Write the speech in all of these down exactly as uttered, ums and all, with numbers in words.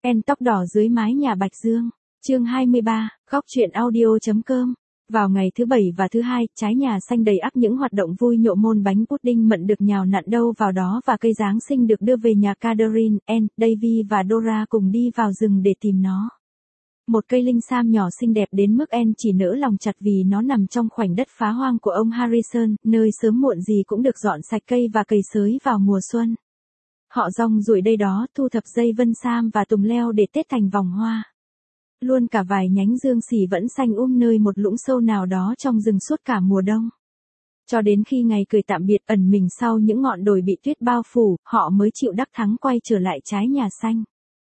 En tóc đỏ dưới mái nhà Bạch Dương. Chương hai mươi ba, góc truyện audio.com. Vào ngày thứ bảy và thứ hai, trái nhà xanh đầy ắp những hoạt động vui nhộn, môn bánh pudding mận được nhào nặn đâu vào đó và cây Giáng sinh được đưa về nhà. Catherine, En, Davy và Dora cùng đi vào rừng để tìm nó. Một cây linh sam nhỏ xinh đẹp đến mức En chỉ nỡ lòng chặt vì nó nằm trong khoảnh đất phá hoang của ông Harrison, nơi sớm muộn gì cũng được dọn sạch cây và cày xới vào mùa xuân. Họ rong ruổi đây đó, thu thập dây vân sam và tùng leo để tết thành vòng hoa. Luôn cả vài nhánh dương xỉ vẫn xanh um nơi một lũng sâu nào đó trong rừng suốt cả mùa đông. Cho đến khi ngày cười tạm biệt ẩn mình sau những ngọn đồi bị tuyết bao phủ, họ mới chịu đắc thắng quay trở lại trái nhà xanh.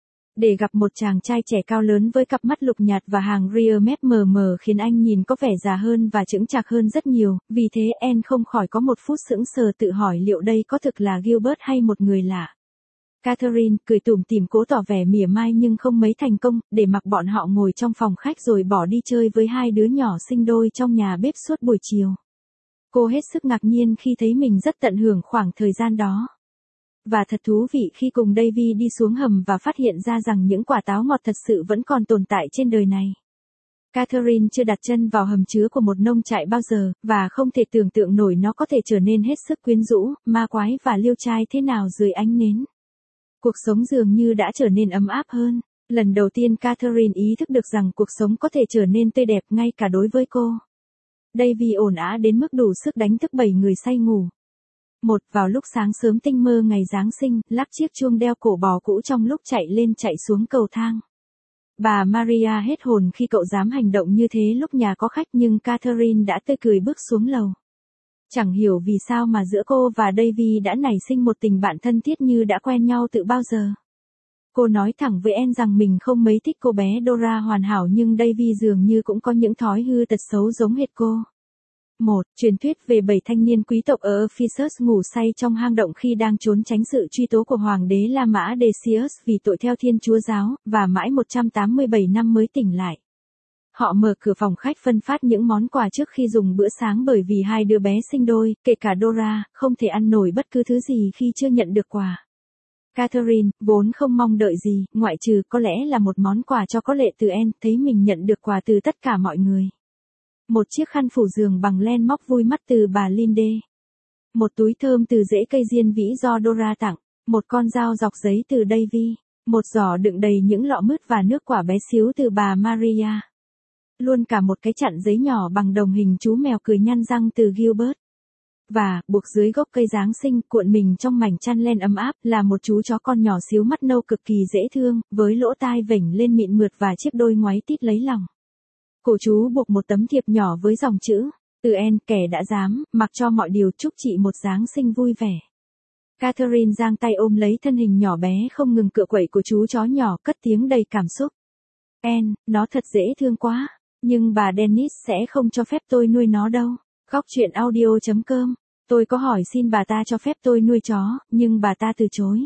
Để gặp một chàng trai trẻ cao lớn với cặp mắt lục nhạt và hàng ria mép mờ mờ khiến anh nhìn có vẻ già hơn và chững chạc hơn rất nhiều, vì thế En không khỏi có một phút sững sờ tự hỏi liệu đây có thực là Gilbert hay một người lạ. Catherine cười tủm tỉm cố tỏ vẻ mỉa mai nhưng không mấy thành công, để mặc bọn họ ngồi trong phòng khách rồi bỏ đi chơi với hai đứa nhỏ sinh đôi trong nhà bếp suốt buổi chiều. Cô hết sức ngạc nhiên khi thấy mình rất tận hưởng khoảng thời gian đó. Và thật thú vị khi cùng Davy đi xuống hầm và phát hiện ra rằng những quả táo ngọt thật sự vẫn còn tồn tại trên đời này. Catherine chưa đặt chân vào hầm chứa của một nông trại bao giờ, và không thể tưởng tượng nổi nó có thể trở nên hết sức quyến rũ, ma quái và liêu trai thế nào dưới ánh nến. Cuộc sống dường như đã trở nên ấm áp hơn. Lần đầu tiên Catherine ý thức được rằng cuộc sống có thể trở nên tươi đẹp ngay cả đối với cô. Davy ồn ào đến mức đủ sức đánh thức bảy người say ngủ. Một, vào lúc sáng sớm tinh mơ ngày Giáng sinh, lắp chiếc chuông đeo cổ bò cũ trong lúc chạy lên chạy xuống cầu thang. Bà Maria hết hồn khi cậu dám hành động như thế lúc nhà có khách, nhưng Catherine đã tươi cười bước xuống lầu. Chẳng hiểu vì sao mà giữa cô và Davy đã nảy sinh một tình bạn thân thiết như đã quen nhau từ bao giờ. Cô nói thẳng với En rằng mình không mấy thích cô bé Dora hoàn hảo, nhưng Davy dường như cũng có những thói hư tật xấu giống hệt cô. Một, truyền thuyết về bảy thanh niên quý tộc ở Ephesus ngủ say trong hang động khi đang trốn tránh sự truy tố của hoàng đế La Mã Decius vì tội theo Thiên Chúa giáo, và mãi một trăm tám mươi bảy năm mới tỉnh lại. Họ mở cửa phòng khách phân phát những món quà trước khi dùng bữa sáng bởi vì hai đứa bé sinh đôi, kể cả Dora, không thể ăn nổi bất cứ thứ gì khi chưa nhận được quà. Catherine, vốn không mong đợi gì, ngoại trừ có lẽ là một món quà cho có lệ từ En, thấy mình nhận được quà từ tất cả mọi người. Một chiếc khăn phủ giường bằng len móc vui mắt từ bà Linde. Một túi thơm từ rễ cây diên vĩ do Dora tặng. Một con dao dọc giấy từ Davy. Một giỏ đựng đầy những lọ mứt và nước quả bé xíu từ bà Maria. Luôn cả một cái chặn giấy nhỏ bằng đồng hình chú mèo cười nhăn răng từ Gilbert. Và, buộc dưới gốc cây Giáng sinh, cuộn mình trong mảnh chăn len ấm áp, là một chú chó con nhỏ xíu mắt nâu cực kỳ dễ thương, với lỗ tai vểnh lên mịn mượt và chiếc đôi ngoáy tít lấy lòng. Cổ chú buộc một tấm thiệp nhỏ với dòng chữ, từ En, kẻ đã dám, mặc cho mọi điều, chúc chị một Giáng sinh vui vẻ. Catherine giang tay ôm lấy thân hình nhỏ bé không ngừng cựa quậy của chú chó nhỏ, cất tiếng đầy cảm xúc. En, nó thật dễ thương quá, nhưng bà Dennis sẽ không cho phép tôi nuôi nó đâu. Góc truyện audio.com. Tôi có hỏi xin bà ta cho phép tôi nuôi chó, nhưng bà ta từ chối.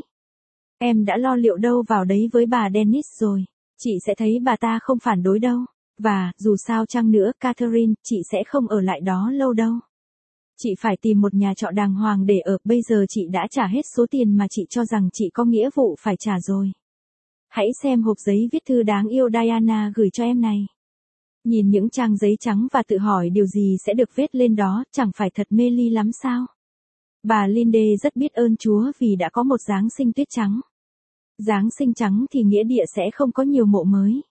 Em đã lo liệu đâu vào đấy với bà Dennis rồi. Chị sẽ thấy bà ta không phản đối đâu. Và, dù sao chăng nữa, Catherine, chị sẽ không ở lại đó lâu đâu. Chị phải tìm một nhà trọ đàng hoàng để ở, bây giờ chị đã trả hết số tiền mà chị cho rằng chị có nghĩa vụ phải trả rồi. Hãy xem hộp giấy viết thư đáng yêu Diana gửi cho em này. Nhìn những trang giấy trắng và tự hỏi điều gì sẽ được viết lên đó, chẳng phải thật mê ly lắm sao? Bà Linde rất biết ơn Chúa vì đã có một Giáng sinh tuyết trắng. Giáng sinh trắng thì nghĩa địa sẽ không có nhiều mộ mới.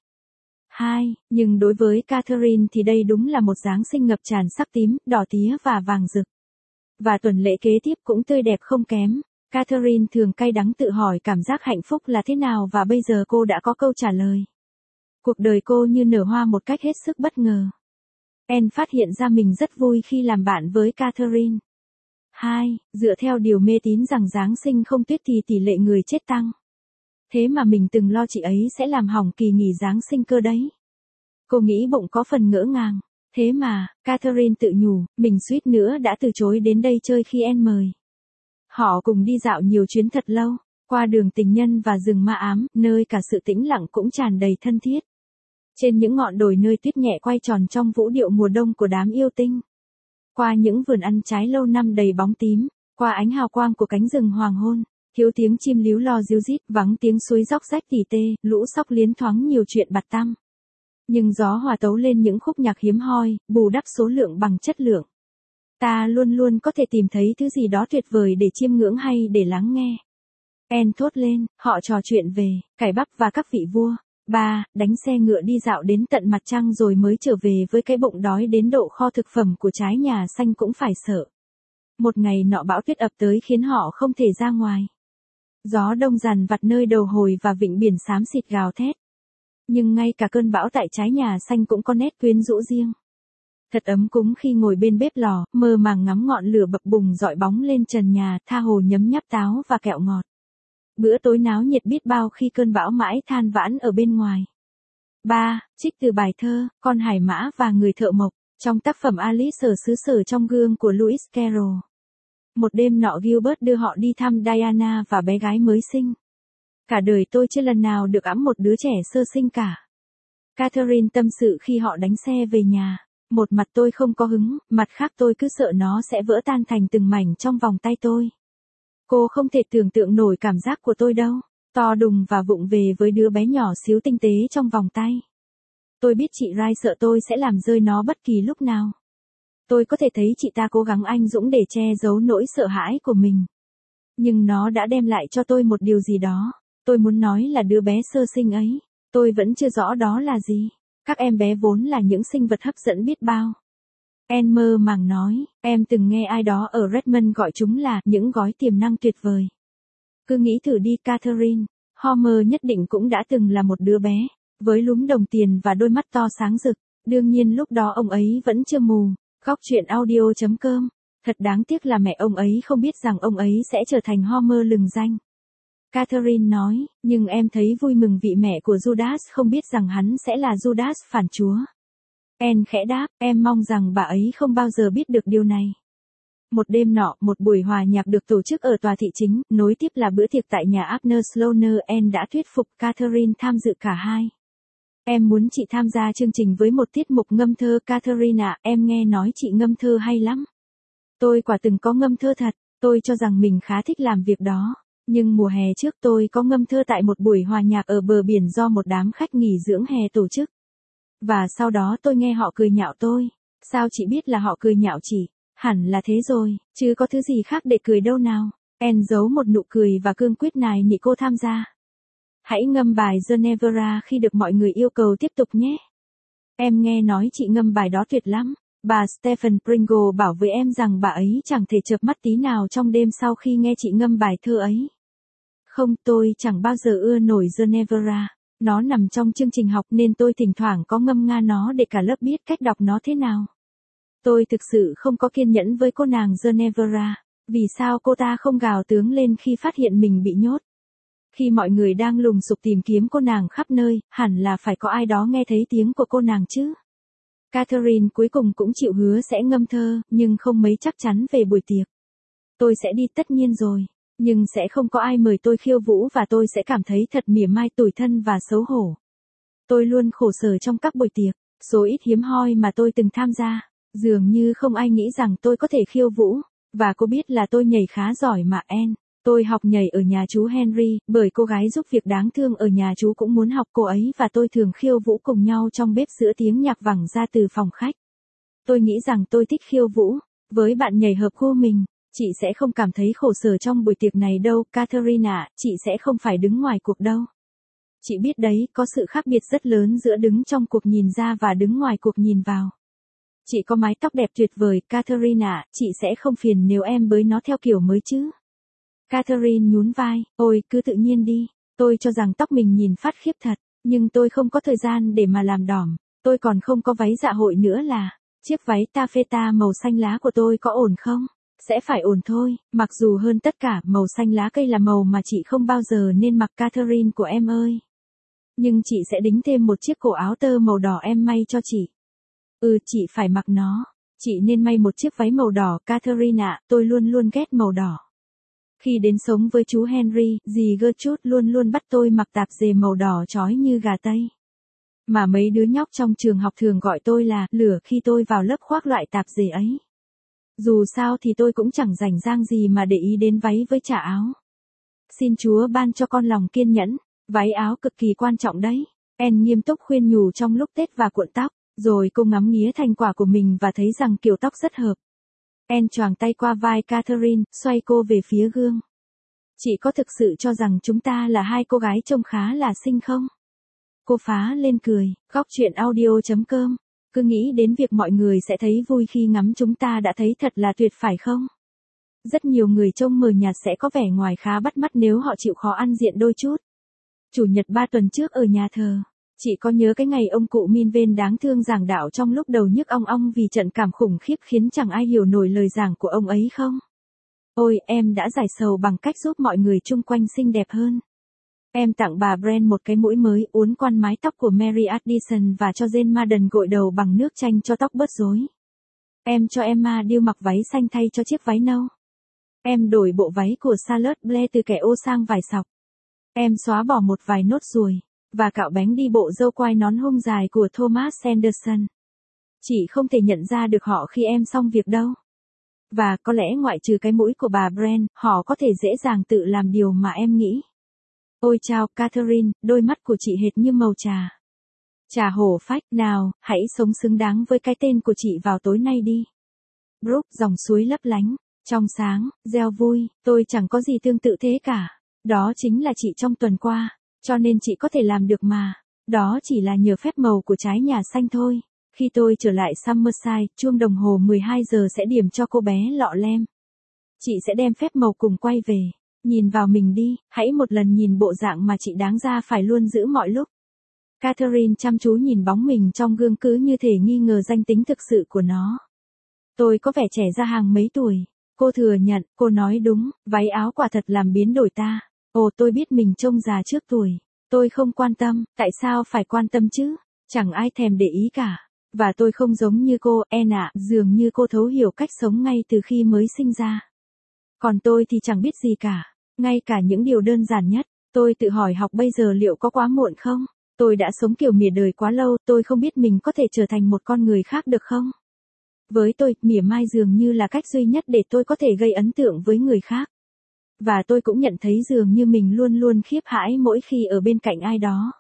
Hai, nhưng đối với Catherine thì đây đúng là một Giáng sinh ngập tràn sắc tím, đỏ tía và vàng rực. Và tuần lễ kế tiếp cũng tươi đẹp không kém. Catherine thường cay đắng tự hỏi cảm giác hạnh phúc là thế nào và bây giờ cô đã có câu trả lời. Cuộc đời cô như nở hoa một cách hết sức bất ngờ. En phát hiện ra mình rất vui khi làm bạn với Catherine. Hai, dựa theo điều mê tín rằng Giáng sinh không tuyết thì tỷ lệ người chết tăng. Thế mà mình từng lo chị ấy sẽ làm hỏng kỳ nghỉ Giáng sinh cơ đấy. Cô nghĩ bụng có phần ngỡ ngàng. Thế mà, Catherine tự nhủ, mình suýt nữa đã từ chối đến đây chơi khi En mời. Họ cùng đi dạo nhiều chuyến thật lâu, qua đường tình nhân và rừng ma ám, nơi cả sự tĩnh lặng cũng tràn đầy thân thiết. Trên những ngọn đồi nơi tuyết nhẹ quay tròn trong vũ điệu mùa đông của đám yêu tinh. Qua những vườn ăn trái lâu năm đầy bóng tím, qua ánh hào quang của cánh rừng hoàng hôn. Thiếu tiếng chim líu lo ríu rít, vắng tiếng suối róc rách tỉ tê, lũ sóc liến thoáng nhiều chuyện bặt tăm. Nhưng gió hòa tấu lên những khúc nhạc hiếm hoi, bù đắp số lượng bằng chất lượng. Ta luôn luôn có thể tìm thấy thứ gì đó tuyệt vời để chiêm ngưỡng hay để lắng nghe. Anne thốt lên, họ trò chuyện về cải bắp và các vị vua. Ba, đánh xe ngựa đi dạo đến tận mặt trăng rồi mới trở về với cái bụng đói đến độ kho thực phẩm của trái nhà xanh cũng phải sợ. Một ngày nọ bão tuyết ập tới khiến họ không thể ra ngoài. Gió đông dằn vặt nơi đầu hồi và vịnh biển xám xịt gào thét. Nhưng ngay cả cơn bão tại trái nhà xanh cũng có nét quyến rũ riêng. Thật ấm cúng khi ngồi bên bếp lò, mơ màng ngắm ngọn lửa bập bùng dọi bóng lên trần nhà, tha hồ nhấm nháp táo và kẹo ngọt. Bữa tối náo nhiệt biết bao khi cơn bão mãi than vãn ở bên ngoài. ba. Trích từ bài thơ, Con hải mã và người thợ mộc, trong tác phẩm Alice ở xứ sở trong gương của Lewis Carroll. Một đêm nọ Gilbert đưa họ đi thăm Diana và bé gái mới sinh. Cả đời tôi chưa lần nào được ẵm một đứa trẻ sơ sinh cả. Catherine tâm sự khi họ đánh xe về nhà. Một mặt tôi không có hứng, mặt khác tôi cứ sợ nó sẽ vỡ tan thành từng mảnh trong vòng tay tôi. Cô không thể tưởng tượng nổi cảm giác của tôi đâu. To đùng và vụng về với đứa bé nhỏ xíu tinh tế trong vòng tay. Tôi biết chị Rai sợ tôi sẽ làm rơi nó bất kỳ lúc nào. Tôi có thể thấy chị ta cố gắng anh dũng để che giấu nỗi sợ hãi của mình. Nhưng nó đã đem lại cho tôi một điều gì đó. Tôi muốn nói là đứa bé sơ sinh ấy. Tôi vẫn chưa rõ đó là gì. Các em bé vốn là những sinh vật hấp dẫn biết bao. Anne mơ màng nói, em từng nghe ai đó ở Redmond gọi chúng là những gói tiềm năng tuyệt vời. Cứ nghĩ thử đi Catherine, Homer nhất định cũng đã từng là một đứa bé, với lúm đồng tiền và đôi mắt to sáng rực. Đương nhiên lúc đó ông ấy vẫn chưa mù. Góc truyện audio chấm com. Thật đáng tiếc là mẹ ông ấy không biết rằng ông ấy sẽ trở thành Homer lừng danh. Catherine nói, nhưng em thấy vui mừng vì mẹ của Judas không biết rằng hắn sẽ là Judas phản chúa. Anne khẽ đáp, em mong rằng bà ấy không bao giờ biết được điều này. Một đêm nọ, một buổi hòa nhạc được tổ chức ở tòa thị chính, nối tiếp là bữa tiệc tại nhà Abner Sloaner. Anne đã thuyết phục Catherine tham dự cả hai. Em muốn chị tham gia chương trình với một tiết mục ngâm thơ. Catherine ạ, em nghe nói chị ngâm thơ hay lắm. Tôi quả từng có ngâm thơ thật, tôi cho rằng mình khá thích làm việc đó. Nhưng mùa hè trước tôi có ngâm thơ tại một buổi hòa nhạc ở bờ biển do một đám khách nghỉ dưỡng hè tổ chức. Và sau đó tôi nghe họ cười nhạo tôi. Sao chị biết là họ cười nhạo chị? Hẳn là thế rồi, chứ có thứ gì khác để cười đâu nào. Anne giấu một nụ cười và cương quyết nài nỉ cô tham gia. Hãy ngâm bài Ginevra khi được mọi người yêu cầu tiếp tục nhé. Em nghe nói chị ngâm bài đó tuyệt lắm. Bà Stephen Pringle bảo với em rằng bà ấy chẳng thể chợp mắt tí nào trong đêm sau khi nghe chị ngâm bài thơ ấy. Không, tôi chẳng bao giờ ưa nổi Ginevra. Nó nằm trong chương trình học nên tôi thỉnh thoảng có ngâm nga nó để cả lớp biết cách đọc nó thế nào. Tôi thực sự không có kiên nhẫn với cô nàng Ginevra. Vì sao cô ta không gào tướng lên khi phát hiện mình bị nhốt? Khi mọi người đang lùng sục tìm kiếm cô nàng khắp nơi, hẳn là phải có ai đó nghe thấy tiếng của cô nàng chứ. Catherine cuối cùng cũng chịu hứa sẽ ngâm thơ, nhưng không mấy chắc chắn về buổi tiệc. Tôi sẽ đi tất nhiên rồi, nhưng sẽ không có ai mời tôi khiêu vũ và tôi sẽ cảm thấy thật mỉa mai, tủi thân và xấu hổ. Tôi luôn khổ sở trong các buổi tiệc, số ít hiếm hoi mà tôi từng tham gia. Dường như không ai nghĩ rằng tôi có thể khiêu vũ, và cô biết là tôi nhảy khá giỏi mà Anne. Tôi học nhảy ở nhà chú Henry, bởi cô gái giúp việc đáng thương ở nhà chú cũng muốn học cô ấy và tôi thường khiêu vũ cùng nhau trong bếp giữa tiếng nhạc vẳng ra từ phòng khách. Tôi nghĩ rằng tôi thích khiêu vũ, với bạn nhảy hợp gu mình, chị sẽ không cảm thấy khổ sở trong buổi tiệc này đâu. Catherine ạ, chị sẽ không phải đứng ngoài cuộc đâu. Chị biết đấy, có sự khác biệt rất lớn giữa đứng trong cuộc nhìn ra và đứng ngoài cuộc nhìn vào. Chị có mái tóc đẹp tuyệt vời, Catherine ạ, chị sẽ không phiền nếu em bới nó theo kiểu mới chứ. Catherine nhún vai, ôi, cứ tự nhiên đi, tôi cho rằng tóc mình nhìn phát khiếp thật, nhưng tôi không có thời gian để mà làm đỏm, tôi còn không có váy dạ hội nữa là, chiếc váy taffeta màu xanh lá của tôi có ổn không? Sẽ phải ổn thôi, mặc dù hơn tất cả, màu xanh lá cây là màu mà chị không bao giờ nên mặc Catherine của em ơi. Nhưng chị sẽ đính thêm một chiếc cổ áo tơ màu đỏ em may cho chị. Ừ, chị phải mặc nó, chị nên may một chiếc váy màu đỏ. Catherine ạ, tôi luôn luôn ghét màu đỏ. Khi đến sống với chú Henry, dì Gertrude luôn luôn bắt tôi mặc tạp dề màu đỏ chói như gà tây. Mà mấy đứa nhóc trong trường học thường gọi tôi là lửa khi tôi vào lớp khoác loại tạp dề ấy. Dù sao thì tôi cũng chẳng rảnh rang gì mà để ý đến váy với chả áo. Xin Chúa ban cho con lòng kiên nhẫn, váy áo cực kỳ quan trọng đấy. Anne nghiêm túc khuyên nhủ trong lúc Tết và cuộn tóc, rồi cô ngắm nghía thành quả của mình và thấy rằng kiểu tóc rất hợp. Anne choàng tay qua vai Catherine, xoay cô về phía gương. Chị có thực sự cho rằng chúng ta là hai cô gái trông khá là xinh không? Cô phá lên cười, góc chuyện audio chấm com. Cứ nghĩ đến việc mọi người sẽ thấy vui khi ngắm chúng ta đã thấy thật là tuyệt phải không? Rất nhiều người trông mờ nhạt sẽ có vẻ ngoài khá bắt mắt nếu họ chịu khó ăn diện đôi chút. Chủ nhật ba tuần trước ở nhà thờ, chị có nhớ cái ngày ông cụ Minven đáng thương giảng đạo trong lúc đầu nhức ong ong vì trận cảm khủng khiếp khiến chẳng ai hiểu nổi lời giảng của ông ấy không? Ôi, em đã giải sầu bằng cách giúp mọi người chung quanh xinh đẹp hơn. Em tặng bà Brand một cái mũi mới uốn quan mái tóc của Mary Addison và cho Jane Madden gội đầu bằng nước chanh cho tóc bớt rối. Em cho Emma điêu mặc váy xanh thay cho chiếc váy nâu. Em đổi bộ váy của Charlotte Blair từ kẻ ô sang vải sọc. Em xóa bỏ một vài nốt ruồi, và cạo bánh đi bộ dâu quai nón hung dài của Thomas Anderson. Chị không thể nhận ra được họ khi em xong việc đâu. Và có lẽ ngoại trừ cái mũi của bà Brand, họ có thể dễ dàng tự làm điều mà em nghĩ. Ôi chao, Catherine, đôi mắt của chị hệt như màu trà. Trà hổ phách, nào, hãy sống xứng đáng với cái tên của chị vào tối nay đi. Brook, dòng suối lấp lánh, trong sáng, reo vui, tôi chẳng có gì tương tự thế cả. Đó chính là chị trong tuần qua, cho nên chị có thể làm được mà. Đó chỉ là nhờ phép màu của trái nhà xanh thôi. Khi tôi trở lại Summerside, chuông đồng hồ mười hai giờ sẽ điểm cho cô bé lọ lem. Chị sẽ đem phép màu cùng quay về. Nhìn vào mình đi, hãy một lần nhìn bộ dạng mà chị đáng ra phải luôn giữ mọi lúc. Catherine chăm chú nhìn bóng mình trong gương cứ như thể nghi ngờ danh tính thực sự của nó. Tôi có vẻ trẻ ra hàng mấy tuổi. Cô thừa nhận, cô nói đúng, váy áo quả thật làm biến đổi ta. Ồ, tôi biết mình trông già trước tuổi. Tôi không quan tâm, tại sao phải quan tâm chứ? Chẳng ai thèm để ý cả. Và tôi không giống như cô, Anne ạ, dường như cô thấu hiểu cách sống ngay từ khi mới sinh ra. Còn tôi thì chẳng biết gì cả. Ngay cả những điều đơn giản nhất, tôi tự hỏi học bây giờ liệu có quá muộn không? Tôi đã sống kiểu mỉa đời quá lâu, tôi không biết mình có thể trở thành một con người khác được không? Với tôi, mỉa mai dường như là cách duy nhất để tôi có thể gây ấn tượng với người khác. Và tôi cũng nhận thấy dường như mình luôn luôn khiếp hãi mỗi khi ở bên cạnh ai đó.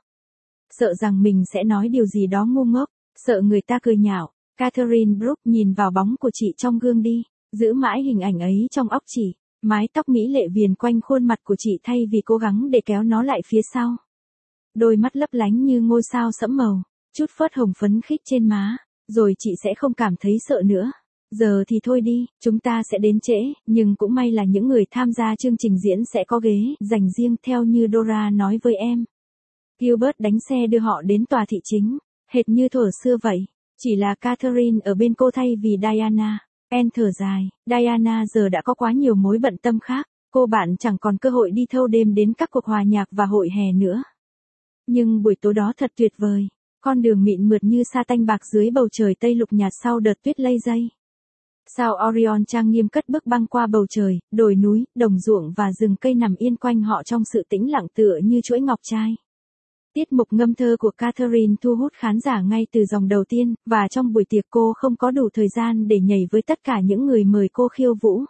Sợ rằng mình sẽ nói điều gì đó ngu ngốc, sợ người ta cười nhạo. Catherine Brook nhìn vào bóng của chị trong gương đi, giữ mãi hình ảnh ấy trong óc chị. Mái tóc mỹ lệ viền quanh khuôn mặt của chị thay vì cố gắng để kéo nó lại phía sau. Đôi mắt lấp lánh như ngôi sao sẫm màu, chút phớt hồng phấn khích trên má, rồi chị sẽ không cảm thấy sợ nữa. Giờ thì thôi đi, chúng ta sẽ đến trễ, nhưng cũng may là những người tham gia chương trình diễn sẽ có ghế dành riêng theo như Dora nói với em. Gilbert đánh xe đưa họ đến tòa thị chính, hệt như thuở xưa vậy, chỉ là Catherine ở bên cô thay vì Diana. Anne thở dài, Diana giờ đã có quá nhiều mối bận tâm khác, cô bạn chẳng còn cơ hội đi thâu đêm đến các cuộc hòa nhạc và hội hè nữa. Nhưng buổi tối đó thật tuyệt vời, con đường mịn mượt như sa tanh bạc dưới bầu trời tây lục nhạt sau đợt tuyết lây dây. Sao Orion trang nghiêm cất bước băng qua bầu trời, đồi núi, đồng ruộng và rừng cây nằm yên quanh họ trong sự tĩnh lặng tựa như chuỗi ngọc trai. Tiết mục ngâm thơ của Catherine thu hút khán giả ngay từ dòng đầu tiên, và trong buổi tiệc cô không có đủ thời gian để nhảy với tất cả những người mời cô khiêu vũ.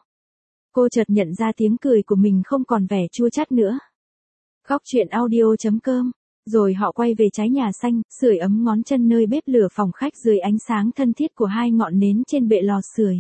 Cô chợt nhận ra tiếng cười của mình không còn vẻ chua chát nữa. Góc chuyện audio chấm com. Rồi họ quay về trái nhà xanh, sưởi ấm ngón chân nơi bếp lửa phòng khách dưới ánh sáng thân thiết của hai ngọn nến trên bệ lò sưởi.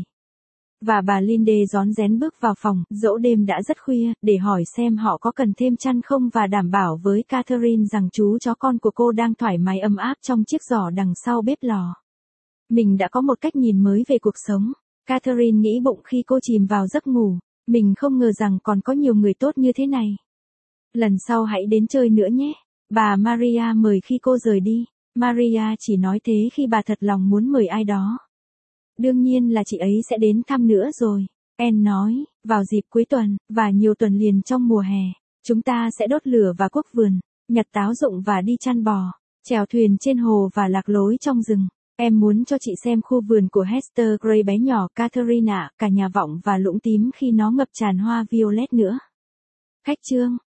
Và bà Linde rón rén bước vào phòng, dẫu đêm đã rất khuya, để hỏi xem họ có cần thêm chăn không và đảm bảo với Catherine rằng chú chó con của cô đang thoải mái ấm áp trong chiếc giỏ đằng sau bếp lò. Mình đã có một cách nhìn mới về cuộc sống. Catherine nghĩ bụng khi cô chìm vào giấc ngủ. Mình không ngờ rằng còn có nhiều người tốt như thế này. Lần sau hãy đến chơi nữa nhé. Bà Maria mời khi cô rời đi. Maria chỉ nói thế khi bà thật lòng muốn mời ai đó. Đương nhiên là chị ấy sẽ đến thăm nữa rồi. Anne nói, vào dịp cuối tuần, và nhiều tuần liền trong mùa hè, chúng ta sẽ đốt lửa và cuốc vườn, nhặt táo rụng và đi chăn bò, chèo thuyền trên hồ và lạc lối trong rừng. Em muốn cho chị xem khu vườn của Hester Gray bé nhỏ Catherine ạ, cả nhà vọng và lũng tím khi nó ngập tràn hoa violet nữa. Khách chương.